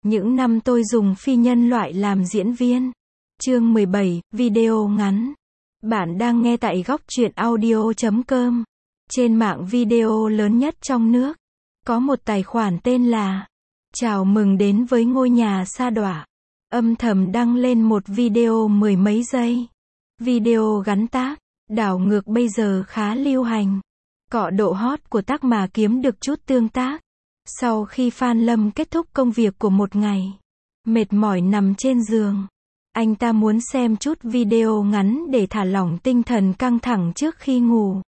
Những năm tôi dùng phi nhân loại làm diễn viên. Chương 17, video ngắn. Bạn đang nghe tại góc truyện audio.com. Trên mạng video lớn nhất trong nước. Có một tài khoản tên là Chào mừng đến với ngôi nhà sa đọa. Âm thầm đăng lên một video mười mấy giây. Video gắn tác, đảo ngược bây giờ khá lưu hành. Cọ độ hot của tác mà kiếm được chút tương tác. Sau khi Phan Lâm kết thúc công việc của một ngày, mệt mỏi nằm trên giường, anh ta muốn xem chút video ngắn để thả lỏng tinh thần căng thẳng trước khi ngủ.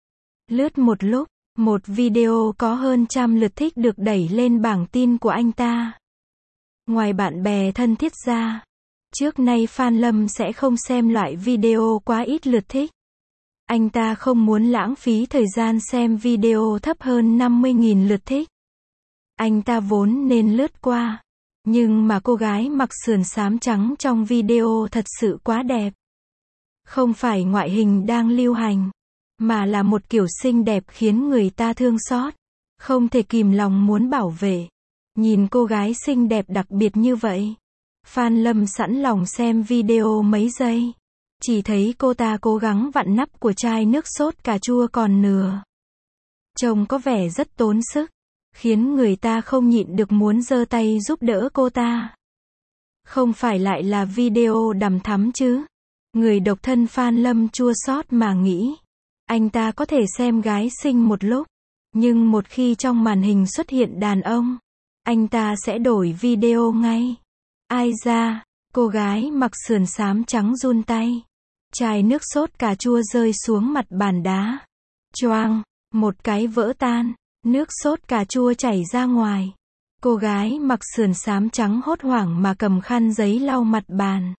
Lướt một lúc, một video có hơn 100 lượt thích được đẩy lên bảng tin của anh ta. Ngoài bạn bè thân thiết ra, trước nay Phan Lâm sẽ không xem loại video quá ít lượt thích. Anh ta không muốn lãng phí thời gian xem video thấp hơn 50.000 lượt thích. Anh ta vốn nên lướt qua, nhưng mà cô gái mặc sườn xám trắng trong video thật sự quá đẹp. Không phải ngoại hình đang lưu hành, mà là một kiểu xinh đẹp khiến người ta thương xót, không thể kìm lòng muốn bảo vệ. Nhìn cô gái xinh đẹp đặc biệt như vậy, Phan Lâm sẵn lòng xem video mấy giây. Chỉ thấy cô ta cố gắng vặn nắp của chai nước sốt cà chua còn nửa. Trông có vẻ rất tốn sức, khiến người ta không nhịn được muốn giơ tay giúp đỡ cô ta. Không phải lại là video đằm thắm chứ? Người độc thân Phan Lâm chua xót mà nghĩ, anh ta có thể xem gái xinh một lúc, nhưng một khi trong màn hình xuất hiện đàn ông, anh ta sẽ đổi video ngay. Ai da, cô gái mặc sườn xám trắng run tay. Chai nước sốt cà chua rơi xuống mặt bàn đá. Choang, một cái vỡ tan. Nước sốt cà chua chảy ra ngoài. Cô gái mặc sườn xám trắng hốt hoảng mà cầm khăn giấy lau mặt bàn.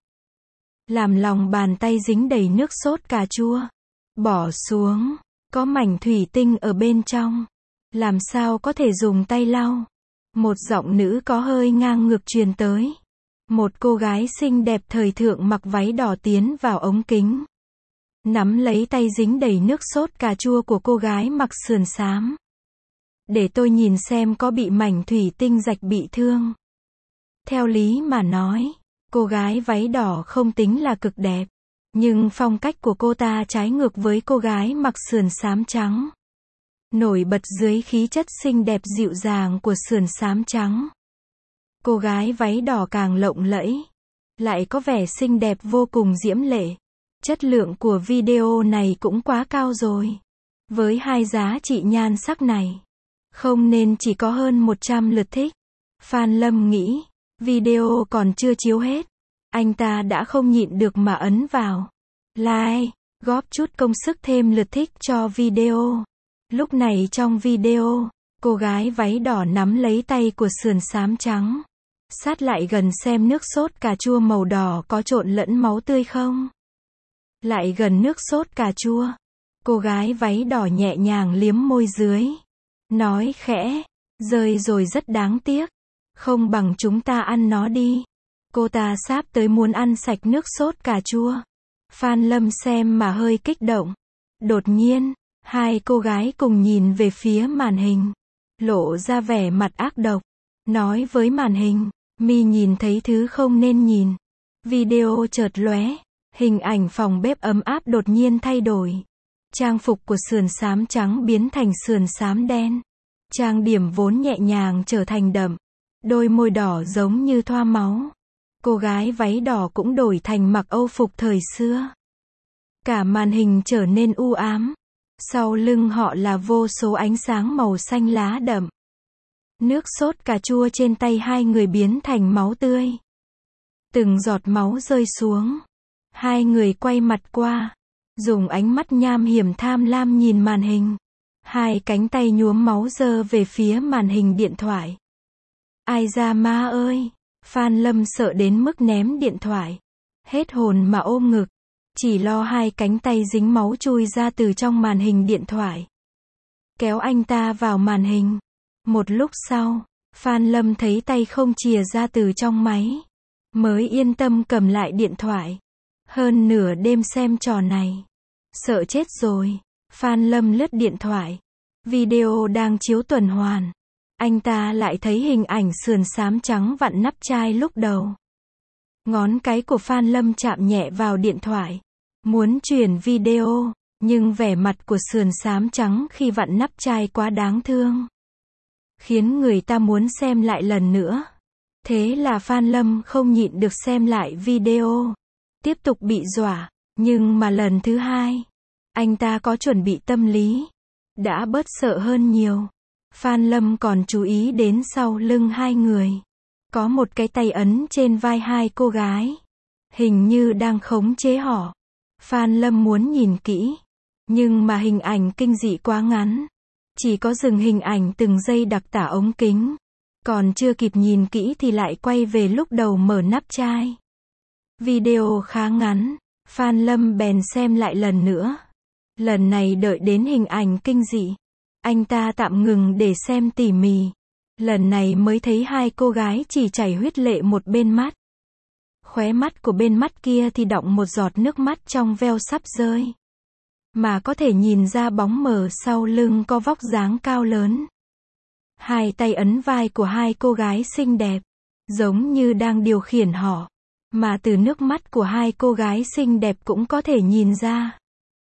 Làm lòng bàn tay dính đầy nước sốt cà chua. Bỏ xuống. Có mảnh thủy tinh ở bên trong. Làm sao có thể dùng tay lau? Một giọng nữ có hơi ngang ngược truyền tới. Một cô gái xinh đẹp thời thượng mặc váy đỏ tiến vào ống kính. Nắm lấy tay dính đầy nước sốt cà chua của cô gái mặc sườn xám. Để tôi nhìn xem có bị mảnh thủy tinh rạch bị thương. Theo lý mà nói, cô gái váy đỏ không tính là cực đẹp. Nhưng phong cách của cô ta trái ngược với cô gái mặc sườn xám trắng. Nổi bật dưới khí chất xinh đẹp dịu dàng của sườn xám trắng. Cô gái váy đỏ càng lộng lẫy, lại có vẻ xinh đẹp vô cùng diễm lệ. Chất lượng của video này cũng quá cao rồi. Với hai giá trị nhan sắc này, không nên chỉ có hơn 100 lượt thích. Phan Lâm nghĩ, video còn chưa chiếu hết, anh ta đã không nhịn được mà ấn vào like, góp chút công sức thêm lượt thích cho video. Lúc này trong video, cô gái váy đỏ nắm lấy tay của sườn xám trắng. Sát lại gần xem nước sốt cà chua màu đỏ có trộn lẫn máu tươi không. Lại gần nước sốt cà chua, cô gái váy đỏ nhẹ nhàng liếm môi dưới. Nói khẽ, rơi rồi rất đáng tiếc. Không bằng chúng ta ăn nó đi. Cô ta sắp tới muốn ăn sạch nước sốt cà chua. Phan Lâm xem mà hơi kích động. Đột nhiên, hai cô gái cùng nhìn về phía màn hình. Lộ ra vẻ mặt ác độc. Nói với màn hình, mi nhìn thấy thứ không nên nhìn. Video chợt lóe, hình ảnh phòng bếp ấm áp đột nhiên thay đổi. Trang phục của sườn xám trắng biến thành sườn xám đen. Trang điểm vốn nhẹ nhàng trở thành đậm. Đôi môi đỏ giống như thoa máu. Cô gái váy đỏ cũng đổi thành mặc âu phục thời xưa. Cả màn hình trở nên u ám. Sau lưng họ là vô số ánh sáng màu xanh lá đậm. Nước sốt cà chua trên tay hai người biến thành máu tươi. Từng giọt máu rơi xuống. Hai người quay mặt qua, dùng ánh mắt nham hiểm tham lam nhìn màn hình. Hai cánh tay nhuốm máu giơ về phía màn hình điện thoại. Ai da ma ơi! Phan Lâm sợ đến mức ném điện thoại. Hết hồn mà ôm ngực. Chỉ lo hai cánh tay dính máu chui ra từ trong màn hình điện thoại. Kéo anh ta vào màn hình. Một lúc sau, Phan Lâm thấy tay không chìa ra từ trong máy. Mới yên tâm cầm lại điện thoại. Hơn nửa đêm xem trò này. Sợ chết rồi. Phan Lâm lướt điện thoại. Video đang chiếu tuần hoàn. anh ta lại thấy hình ảnh sườn xám trắng vặn nắp chai lúc đầu. Ngón cái của Phan Lâm chạm nhẹ vào điện thoại, muốn chuyển video, nhưng vẻ mặt của sườn xám trắng khi vặn nắp chai quá đáng thương, khiến người ta muốn xem lại lần nữa. Thế là Phan Lâm không nhịn được xem lại video, tiếp tục bị dọa, nhưng mà lần thứ hai, anh ta có chuẩn bị tâm lý, đã bớt sợ hơn nhiều. Phan Lâm còn chú ý đến sau lưng hai người, có một cái tay ấn trên vai hai cô gái, hình như đang khống chế họ. Phan Lâm muốn nhìn kỹ, nhưng mà hình ảnh kinh dị quá ngắn, chỉ có dừng hình ảnh từng giây đặc tả ống kính, còn chưa kịp nhìn kỹ thì lại quay về lúc đầu mở nắp chai. Video khá ngắn, Phan Lâm bèn xem lại lần nữa. Lần này đợi đến hình ảnh kinh dị, anh ta tạm ngừng để xem tỉ mỉ. Lần này mới thấy hai cô gái chỉ chảy huyết lệ một bên mắt. Khóe mắt của bên mắt kia thì đọng một giọt nước mắt trong veo sắp rơi. Mà có thể nhìn ra bóng mờ sau lưng có vóc dáng cao lớn. Hai tay ấn vai của hai cô gái xinh đẹp, giống như đang điều khiển họ. Mà từ nước mắt của hai cô gái xinh đẹp cũng có thể nhìn ra,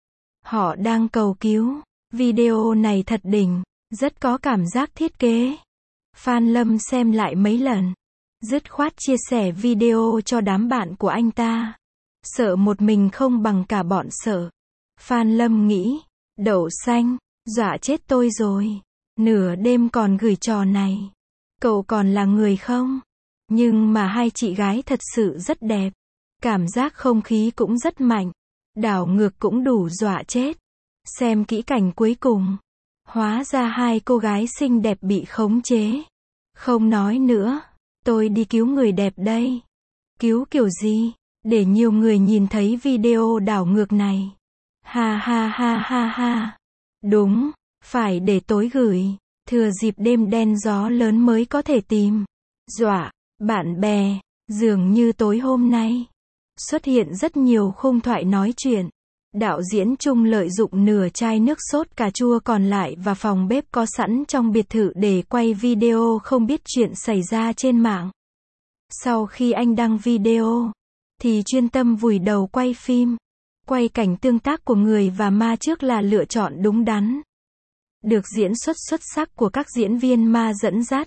họ đang cầu cứu. Video này thật đỉnh, rất có cảm giác thiết kế. Phan Lâm xem lại mấy lần, dứt khoát chia sẻ video cho đám bạn của anh ta. Sợ một mình không bằng cả bọn sợ. Phan Lâm nghĩ, đậu xanh, dọa chết tôi rồi. Nửa đêm còn gửi trò này. Cậu còn là người không? Nhưng mà hai chị gái thật sự rất đẹp. Cảm giác không khí cũng rất mạnh. Đảo ngược cũng đủ dọa chết. Xem kỹ cảnh cuối cùng. Hóa ra hai cô gái xinh đẹp bị khống chế. Không nói nữa. Tôi đi cứu người đẹp đây. Cứu kiểu gì? Để nhiều người nhìn thấy video đảo ngược này. Ha ha ha ha ha. Đúng, phải để tối gửi. Thừa dịp đêm đen gió lớn mới có thể tìm. Dọa, bạn bè. Dường như tối hôm nay xuất hiện rất nhiều khung thoại nói chuyện. Đạo diễn Trung lợi dụng nửa chai nước sốt cà chua còn lại và phòng bếp có sẵn trong biệt thự để quay video không biết chuyện xảy ra trên mạng. Sau khi anh đăng video, thì chuyên tâm vùi đầu quay phim. Quay cảnh tương tác của người và ma trước là lựa chọn đúng đắn. Được diễn xuất xuất sắc của các diễn viên ma dẫn dắt.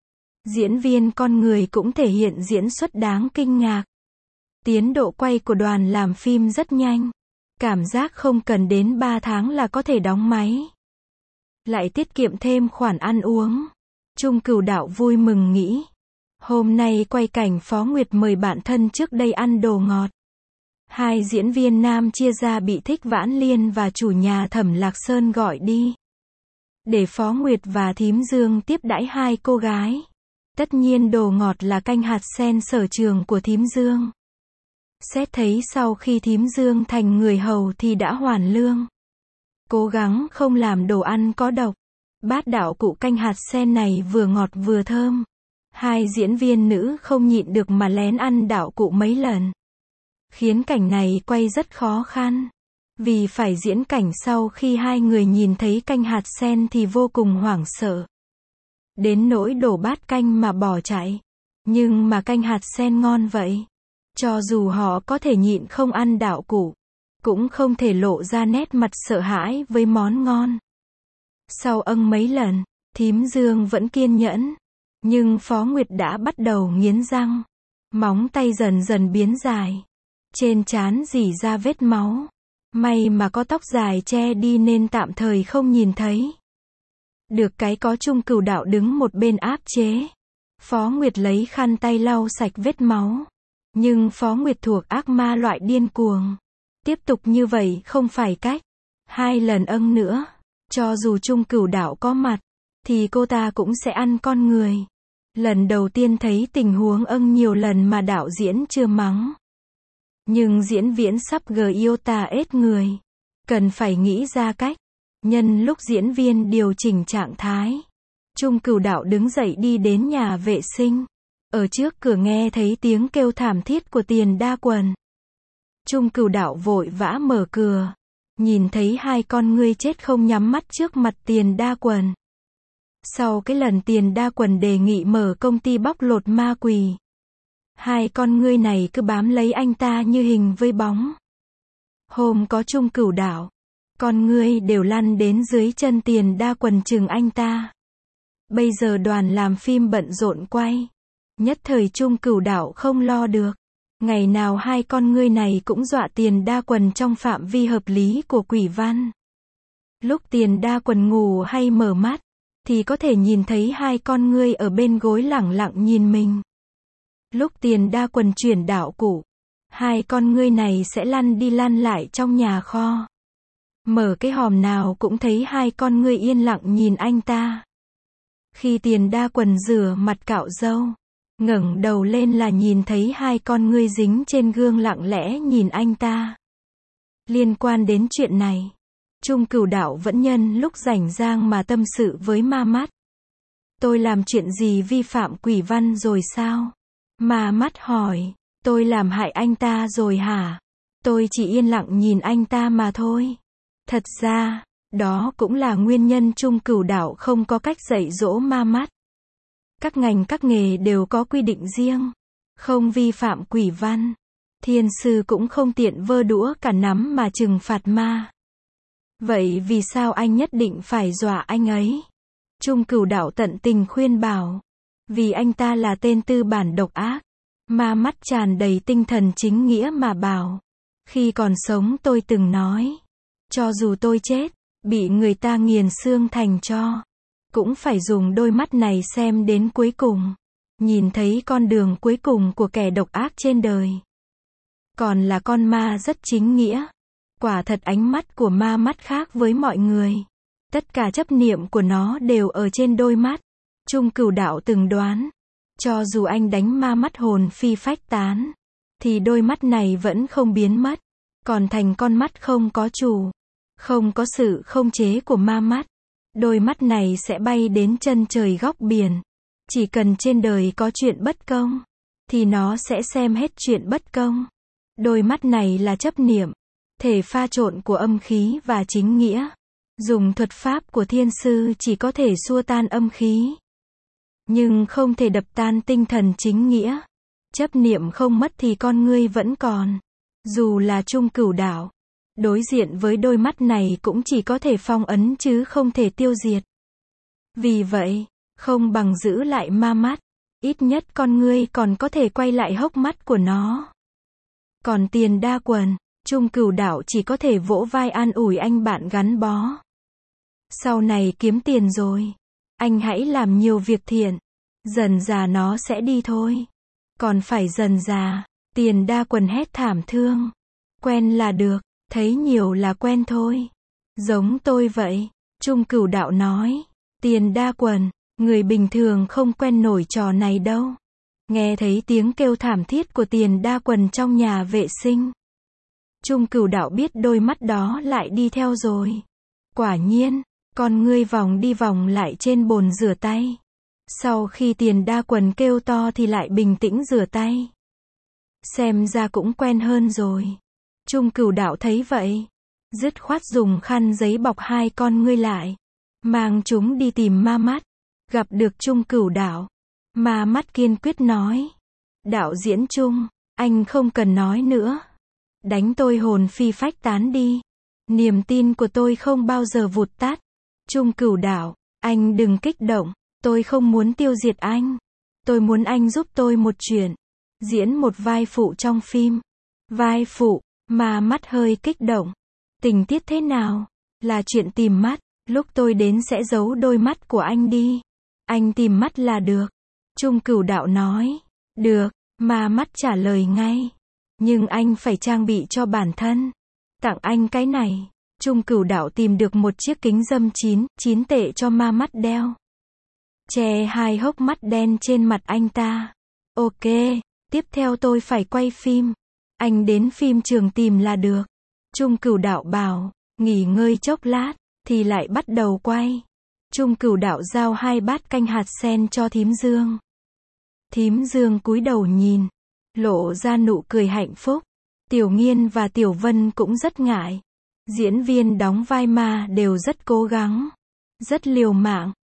Diễn viên con người cũng thể hiện diễn xuất đáng kinh ngạc. Tiến độ quay của đoàn làm phim rất nhanh. Cảm giác không cần đến 3 tháng là có thể đóng máy. Lại tiết kiệm thêm khoản ăn uống. Trung Cửu Đạo vui mừng nghĩ. Hôm nay quay cảnh Phó Nguyệt mời bạn thân trước đây ăn đồ ngọt. Hai diễn viên nam chia ra bị Thích Vãn Liên và chủ nhà Thẩm Lạc Sơn gọi đi. Để Phó Nguyệt và Thím Dương tiếp đãi hai cô gái. Tất nhiên đồ ngọt là canh hạt sen sở trường của Thím Dương. Xét thấy sau khi Thím Dương thành người hầu thì đã hoàn lương. Cố gắng không làm đồ ăn có độc. Bát đạo cụ canh hạt sen này vừa ngọt vừa thơm. Hai diễn viên nữ không nhịn được mà lén ăn đạo cụ mấy lần. Khiến cảnh này quay rất khó khăn. Vì phải diễn cảnh sau khi hai người nhìn thấy canh hạt sen thì vô cùng hoảng sợ. Đến nỗi đổ bát canh mà bỏ chạy. Nhưng mà canh hạt sen ngon vậy. Cho dù họ có thể nhịn không ăn đạo cụ, cũng không thể lộ ra nét mặt sợ hãi với món ngon. Sau mấy lần, Thím Dương vẫn kiên nhẫn. Nhưng Phó Nguyệt đã bắt đầu nghiến răng. Móng tay dần dần biến dài. Trên trán rỉ ra vết máu. May mà có tóc dài che đi nên tạm thời không nhìn thấy. Được cái có Trung Cửu Đạo đứng một bên áp chế. Phó Nguyệt lấy khăn tay lau sạch vết máu. Nhưng Phó Nguyệt thuộc ác ma loại điên cuồng. Tiếp tục như vậy không phải cách. 2 lần nữa. Cho dù Trung Cửu Đạo có mặt, thì cô ta cũng sẽ ăn con người. Lần đầu tiên thấy tình huống nhiều lần mà đạo diễn chưa mắng. Nhưng diễn viễn sắp Giota ết người. Cần phải nghĩ ra cách. Nhân lúc diễn viên điều chỉnh trạng thái. Trung Cửu Đạo đứng dậy đi đến nhà vệ sinh. Ở trước cửa nghe thấy tiếng kêu thảm thiết của Tiền Đa Quần. Trung Cửu Đạo vội vã mở cửa. Nhìn thấy hai con ngươi chết không nhắm mắt trước mặt Tiền Đa Quần. Sau cái lần Tiền Đa Quần đề nghị mở công ty bóc lột ma quỷ, hai con ngươi này cứ bám lấy anh ta như hình với bóng. Hôm có Chung Cửu Đạo, con ngươi đều lăn đến dưới chân Tiền Đa Quần chừng anh ta. Bây giờ đoàn làm phim bận rộn quay, nhất thời Chung Cửu Đạo không lo được. Ngày nào hai con ngươi này cũng dọa Tiền Đa Quần trong phạm vi hợp lý của quỷ văn. Lúc Tiền Đa Quần ngủ hay mở mắt, thì có thể nhìn thấy hai con ngươi ở bên gối lẳng lặng nhìn mình. Lúc Tiền Đa Quần chuyển đạo cụ, hai con ngươi này sẽ lăn đi lăn lại trong nhà kho. Mở cái hòm nào cũng thấy hai con ngươi yên lặng nhìn anh ta. Khi Tiền Đa Quần rửa mặt cạo râu, ngẩng đầu lên là nhìn thấy hai con ngươi dính trên gương lặng lẽ nhìn anh ta. Liên quan đến chuyện này, Chung Cửu Đạo vẫn nhân lúc rảnh rang mà tâm sự với Ma Mắt. Tôi làm chuyện gì vi phạm quỷ văn rồi sao? Ma Mắt hỏi, tôi làm hại anh ta rồi hả? Tôi chỉ yên lặng nhìn anh ta mà thôi. Thật ra, đó cũng là nguyên nhân Chung Cửu Đạo không có cách dạy dỗ Ma Mắt. Các ngành các nghề đều có quy định riêng, không vi phạm quỷ văn. Thiên sư cũng không tiện vơ đũa cả nắm mà trừng phạt ma. Vậy vì sao anh nhất định phải dọa anh ấy? Chung Cửu Đạo tận tình khuyên bảo. Vì anh ta là tên tư bản độc ác. Ma Mắt tràn đầy tinh thần chính nghĩa mà bảo. Khi còn sống tôi từng nói, cho dù tôi chết, bị người ta nghiền xương thành tro, cũng phải dùng đôi mắt này xem đến cuối cùng. Nhìn thấy con đường cuối cùng của kẻ độc ác trên đời. Còn là con ma rất chính nghĩa. Quả thật ánh mắt của Ma Mắt khác với mọi người. Tất cả chấp niệm của nó đều ở trên đôi mắt. Chung Cửu Đạo từng đoán, cho dù anh đánh Ma Mắt hồn phi phách tán, thì đôi mắt này vẫn không biến mất, còn thành con mắt không có chủ. Không có sự khống chế của Ma Mắt, đôi mắt này sẽ bay đến chân trời góc biển. Chỉ cần trên đời có chuyện bất công, thì nó sẽ xem hết chuyện bất công. Đôi mắt này là chấp niệm, thể pha trộn của âm khí và chính nghĩa. Dùng thuật pháp của thiên sư chỉ có thể xua tan âm khí, nhưng không thể đập tan tinh thần chính nghĩa. Chấp niệm không mất thì con ngươi vẫn còn. Dù là Chung Cửu Đạo, đối diện với đôi mắt này cũng chỉ có thể phong ấn chứ không thể tiêu diệt. Vì vậy, không bằng giữ lại Ma Mắt, ít nhất con ngươi còn có thể quay lại hốc mắt của nó. Còn Tiền Đa Quần, Chung Cửu Đạo chỉ có thể vỗ vai an ủi anh bạn gắn bó. Sau này kiếm tiền rồi, anh hãy làm nhiều việc thiện, dần dà nó sẽ đi thôi. Còn phải dần dà, Tiền Đa Quần hét thảm thương. Quen là được, thấy nhiều là quen thôi. Giống tôi vậy, Chung Cửu Đạo nói. Tiền Đa Quần, người bình thường không quen nổi trò này đâu. Nghe thấy tiếng kêu thảm thiết của Tiền Đa Quần trong nhà vệ sinh, Chung Cửu Đạo biết đôi mắt đó lại đi theo rồi. Quả nhiên, con ngươi vòng đi vòng lại trên bồn rửa tay. Sau khi Tiền Đa Quần kêu to thì lại bình tĩnh rửa tay. Xem ra cũng quen hơn rồi. Chung Cửu Đạo thấy vậy, dứt khoát dùng khăn giấy bọc hai con ngươi lại, mang chúng đi tìm Ma Mắt. Gặp được Chung Cửu Đạo, Ma Mắt kiên quyết nói: Đạo diễn Chung, anh không cần nói nữa. Đánh tôi hồn phi phách tán đi. Niềm tin của tôi không bao giờ vụt tắt. Chung Cửu Đạo, anh đừng kích động. Tôi không muốn tiêu diệt anh. Tôi muốn anh giúp tôi một chuyện. Diễn một vai phụ trong phim. Vai phụ? Ma Mắt hơi kích động. Tình tiết thế nào? Là chuyện tìm mắt. Lúc tôi đến sẽ giấu đôi mắt của anh đi. Anh tìm mắt là được. Chung Cửu Đạo nói. Được, Ma Mắt trả lời ngay. Nhưng anh phải trang bị cho bản thân. Tặng anh cái này. Chung Cửu Đạo tìm được một chiếc kính râm 9 tệ cho Ma Mắt đeo. Che hai hốc mắt đen trên mặt anh ta. Ok, tiếp theo tôi phải quay phim. Anh đến phim trường tìm là được. Chung Cửu Đạo bảo, nghỉ ngơi chốc lát, thì lại bắt đầu quay. Chung Cửu Đạo giao 2 bát canh hạt sen cho Thím Dương. Thím Dương cúi đầu nhìn, lộ ra nụ cười hạnh phúc. Tiểu Nghiên và Tiểu Vân cũng rất ngại. Diễn viên đóng vai ma đều rất cố gắng, rất liều mạng.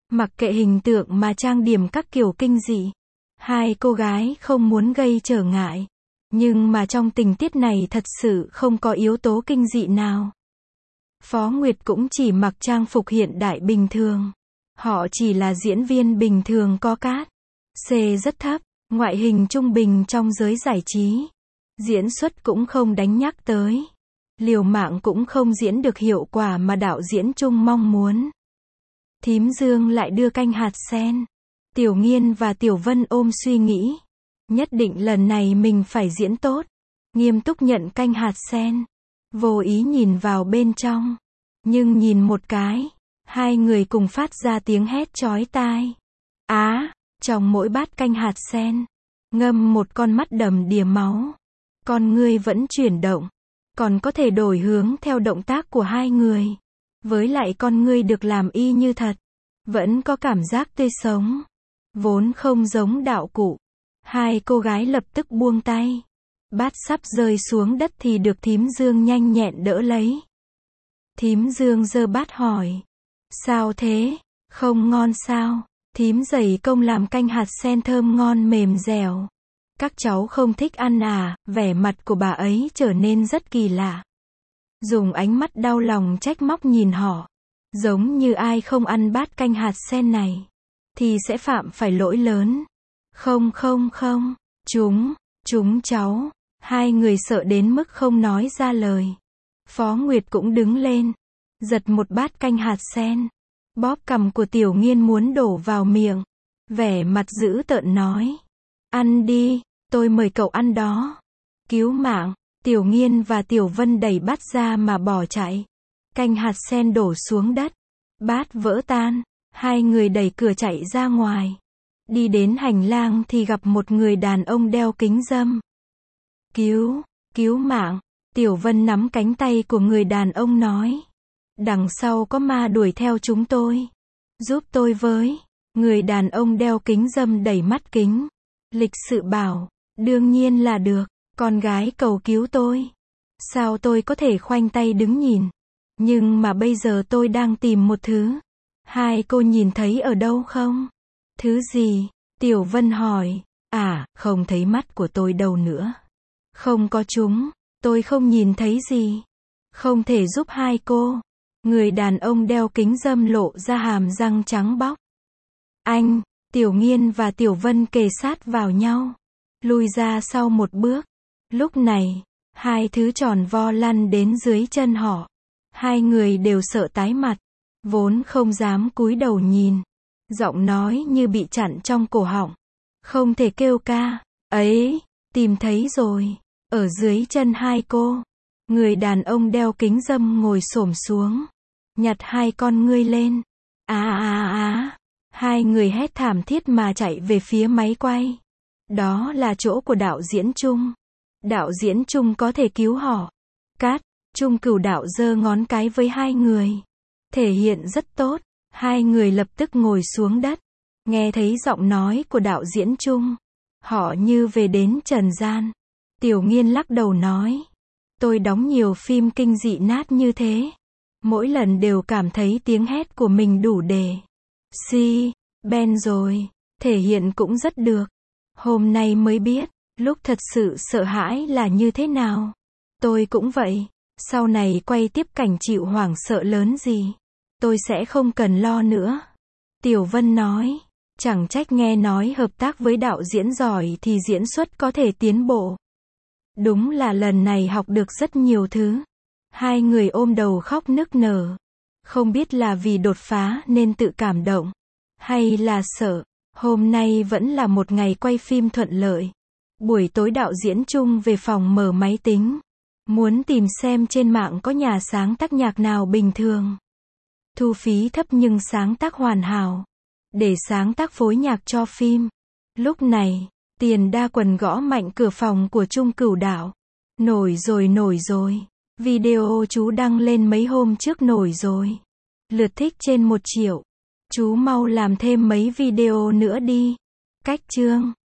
Mặc kệ hình tượng mà trang điểm các kiểu kinh dị. Hai cô gái không muốn gây trở ngại. Nhưng mà trong tình tiết này thật sự không có yếu tố kinh dị nào. Phó Nguyệt cũng chỉ mặc trang phục hiện đại bình thường. Họ chỉ là diễn viên bình thường có cát. C rất thấp, ngoại hình trung bình trong giới giải trí. Diễn xuất cũng không đánh nhắc tới. Liều mạng cũng không diễn được hiệu quả mà đạo diễn Trung mong muốn. Thím Dương lại đưa canh hạt sen. Tiểu Nghiên và Tiểu Vân ôm suy nghĩ. Nhất định lần này mình phải diễn tốt. Nghiêm túc nhận canh hạt sen. Vô ý nhìn vào bên trong. Nhưng nhìn một cái. Hai người cùng phát ra tiếng hét chói tai. Á, trong mỗi bát canh hạt sen. Ngâm một con mắt đầm đìa máu. Con ngươi vẫn chuyển động. Còn có thể đổi hướng theo động tác của hai người. Với lại con ngươi được làm y như thật. Vẫn có cảm giác tươi sống. Vốn không giống đạo cụ. Hai cô gái lập tức buông tay. Bát sắp rơi xuống đất thì được thím Dương nhanh nhẹn đỡ lấy. Thím Dương giơ bát hỏi. Sao thế? Không ngon sao? Thím dày công làm canh hạt sen thơm ngon mềm dẻo. Các cháu không thích ăn à? Vẻ mặt của bà ấy trở nên rất kỳ lạ. Dùng ánh mắt đau lòng trách móc nhìn họ. Giống như ai không ăn bát canh hạt sen này. Thì sẽ phạm phải lỗi lớn. Không. Chúng cháu. Hai người sợ đến mức không nói ra lời. Phó Nguyệt cũng đứng lên. Giật một bát canh hạt sen. Bóp cằm của Tiểu Nghiên muốn đổ vào miệng. Vẻ mặt dữ tợn nói. Ăn đi, tôi mời cậu ăn đó. Cứu mạng. Tiểu Nghiên và Tiểu Vân đẩy bát ra mà bỏ chạy. Canh hạt sen đổ xuống đất. Bát vỡ tan. Hai người đẩy cửa chạy ra ngoài. Đi đến hành lang thì gặp một người đàn ông đeo kính râm. Cứu mạng. Tiểu Vân nắm cánh tay của người đàn ông nói. Đằng sau có ma đuổi theo chúng tôi. Giúp tôi với. Người đàn ông đeo kính râm đẩy mắt kính. Lịch sự bảo. Đương nhiên là được. Con gái cầu cứu tôi. Sao tôi có thể khoanh tay đứng nhìn. Nhưng mà bây giờ tôi đang tìm một thứ. Hai cô nhìn thấy ở đâu không? Thứ gì? Tiểu Vân hỏi. À, không thấy mắt của tôi đâu nữa. Không có chúng. Tôi không nhìn thấy gì. Không thể giúp hai cô. Người đàn ông đeo kính râm lộ ra hàm răng trắng bóc. Anh, Tiểu Nghiên và Tiểu Vân kề sát vào nhau. Lùi ra sau một bước. Lúc này, hai thứ tròn vo lăn đến dưới chân họ. Hai người đều sợ tái mặt. Vốn không dám cúi đầu nhìn. Giọng nói như bị chặn trong cổ họng. Không thể kêu ca. Ấy, tìm thấy rồi. Ở dưới chân hai cô. Người đàn ông đeo kính râm ngồi xổm xuống. Nhặt hai con ngươi lên. Hai người hét thảm thiết mà chạy về phía máy quay. Đó là chỗ của đạo diễn Trung. Đạo diễn Trung có thể cứu họ. Cát, Trung Cửu đạo giơ ngón cái với hai người. Thể hiện rất tốt. Hai người lập tức ngồi xuống đất. Nghe thấy giọng nói của đạo diễn Trung. Họ như về đến trần gian. Tiểu Nghiên lắc đầu nói. Tôi đóng nhiều phim kinh dị nát như thế. Mỗi lần đều cảm thấy tiếng hét của mình đủ để. Ben rồi. Thể hiện cũng rất được. Hôm nay mới biết. Lúc thật sự sợ hãi là như thế nào. Tôi cũng vậy. Sau này quay tiếp cảnh chịu hoảng sợ lớn gì. Tôi sẽ không cần lo nữa. Tiểu Vân nói. Chẳng trách nghe nói hợp tác với đạo diễn giỏi thì diễn xuất có thể tiến bộ. Đúng là lần này học được rất nhiều thứ. Hai người ôm đầu khóc nức nở. Không biết là vì đột phá nên tự cảm động. Hay là sợ. Hôm nay vẫn là một ngày quay phim thuận lợi. Buổi tối đạo diễn Trung về phòng mở máy tính. Muốn tìm xem trên mạng có nhà sáng tác nhạc nào bình thường. Thu phí thấp nhưng sáng tác hoàn hảo. Để sáng tác phối nhạc cho phim. Lúc này, Tiền Đa Quần gõ mạnh cửa phòng của Trung Cửu đạo. Nổi rồi. Video chú đăng lên mấy hôm trước nổi rồi. Lượt thích trên 1 triệu. Chú mau làm thêm mấy video nữa đi. Cách chương.